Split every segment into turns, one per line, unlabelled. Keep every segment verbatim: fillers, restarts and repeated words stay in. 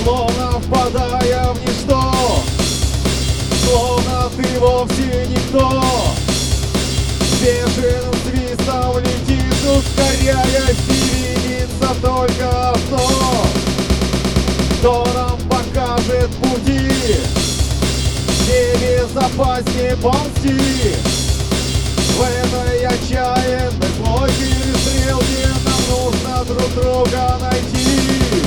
словно впадая в ничто, словно ты вовсе никто. Бешеным свистом летишь, ускоряясь, и видится только одно: кто нам покажет пути, где безопаснее ползти. В этой отчаянной злой перестрелке нам нужно друг друга найти.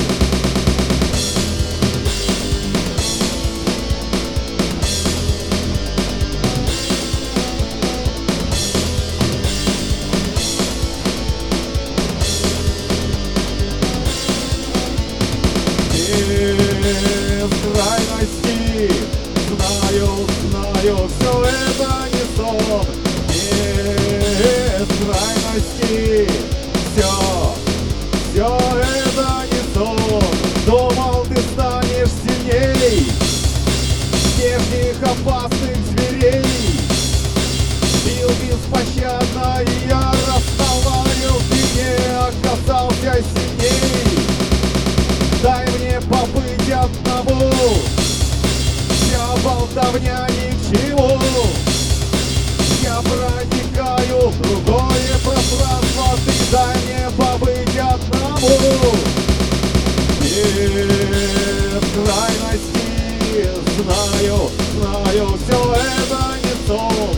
Крайности, знаю, знаю, все это не сон. Без крайности, все, все это не сон. Думал, ты станешь сильней здешних опасных зверей. Бил беспощадно и я расставил, ты не оказался сильней. Дай мне побыть одному, вся болтовня ни к чему. Я проникаю в другое пространство, ты дай мне побыть одному. Без крайности, знаю, знаю, все это не сон.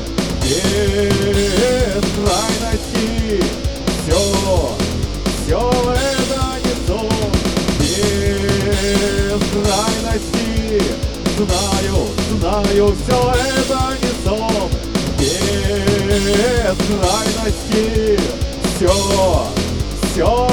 Без крайности, все, все это не сон. Без крайности, знаю, знаю, все это не сон. Без крайности, все, все